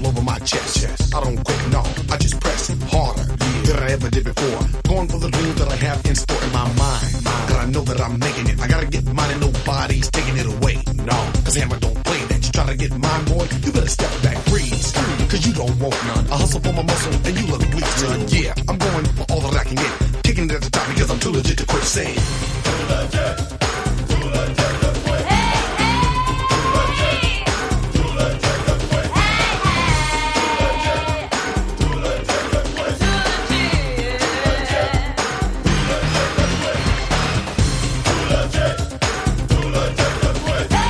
all over my chest. I don't quit, no, I just press harder than I ever did before. Going for the dreams that I have in store in my mind. Cause I know that I'm making it. I gotta get mine and nobody's taking it away. No, cause Hammer don't play that. You try to get mine, boy, you better step back, freeze. Cause you don't want none. I hustle for my muscle and you look weak, son. Yeah, I'm going for all that I can get. Kicking it at the top because I'm too legit to quit saying. Too legit. Too legit to quit. Hey, hey. Too legit. Too legit to quit. Hey, hey. Too legit. Too legit to quit. Too legit. Too legit. Too legit to quit. Hey,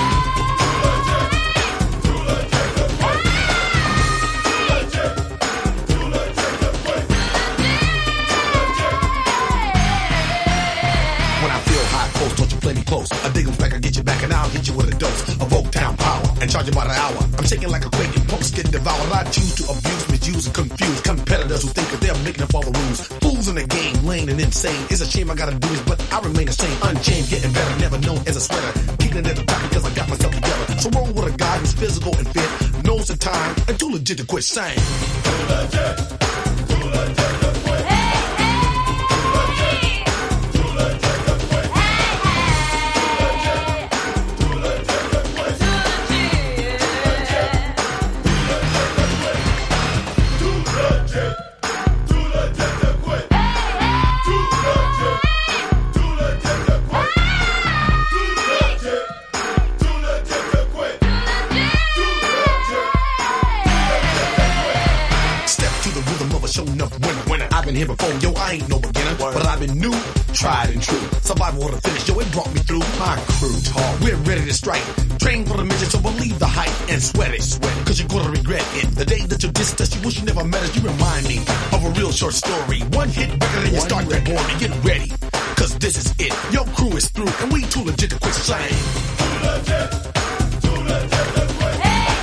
hey. Too legit. Too legit to quit. Too legit. Too legit to quit. When I feel high close, don't you play me close. I dig 'em back, I get you back, and I'll hit you with a dose of Oak Town power and charge you by the hour. I'm shaking like a quake and punks get devoured. I choose to abuse, misuse, and confuse competitors who think that they're making up all the rules. Fools in the game, lame and insane. It's a shame I gotta do this, but I remain the same. Unchained, getting better, never known as a sweater. Kicking it at the top because I got myself together. So roll with a guy who's physical and fit, knows the time, and too legit to quit saying. Too legit, too legit to quit. I've been here before, yo, I ain't no beginner, but I've been new, tried and true. Survival of the finish, yo, it brought me through. My crew talk, we're ready to strike. Train for the mission, so believe the hype and sweat it, cause you're gonna regret it. The day that you dissed us, you wish you never met us, you remind me of a real short story. One hit record and you start that bore me, get ready, cause this is it. Your crew is through, and we too legit to quit saying. Too legit, too legit to quit.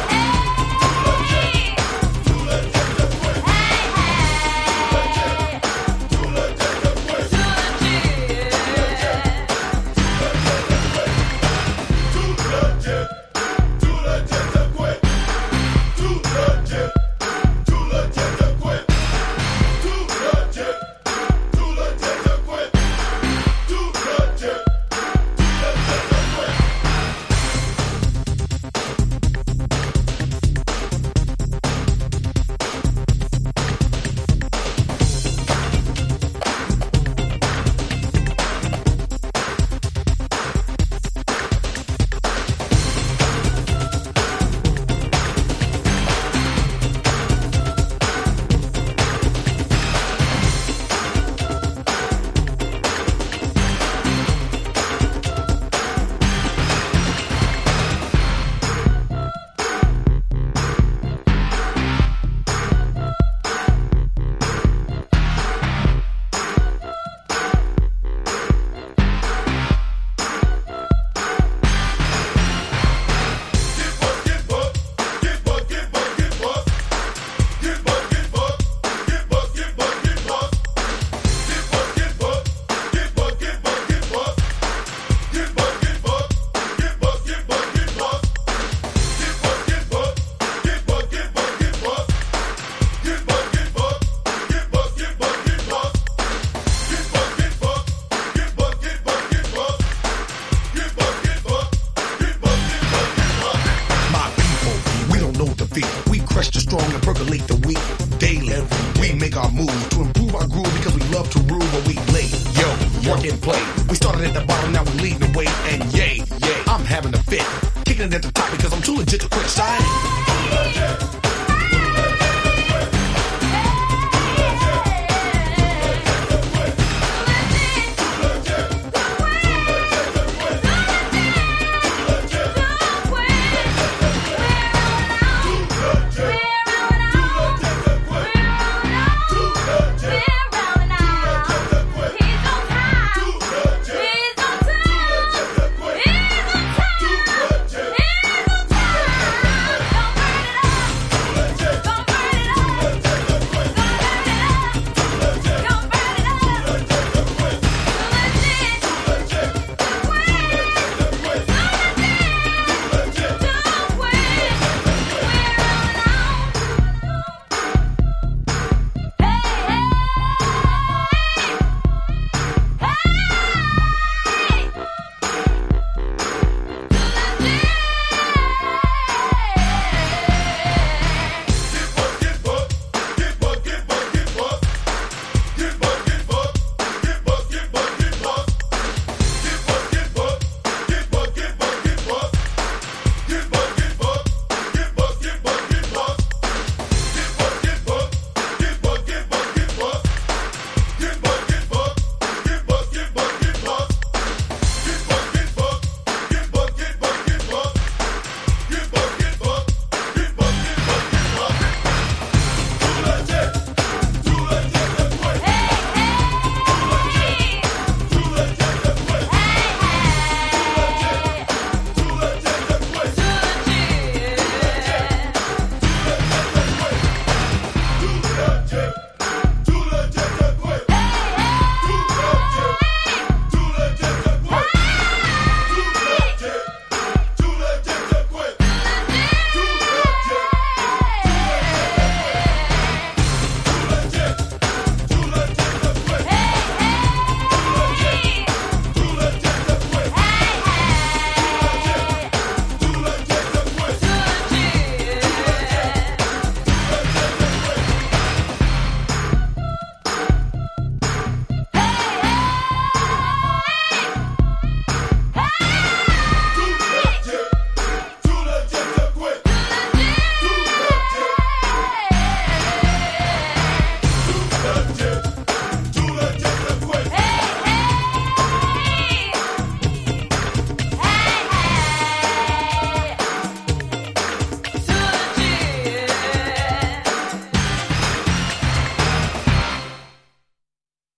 We crush the strong and percolate the weak daily. We make our moves to improve our groove because we love to rule when we lay. Yo, work and play. We started at the bottom, now we leading the way. And yay, I'm having a fit. Kicking it at the top because I'm too legit to quit. Sign.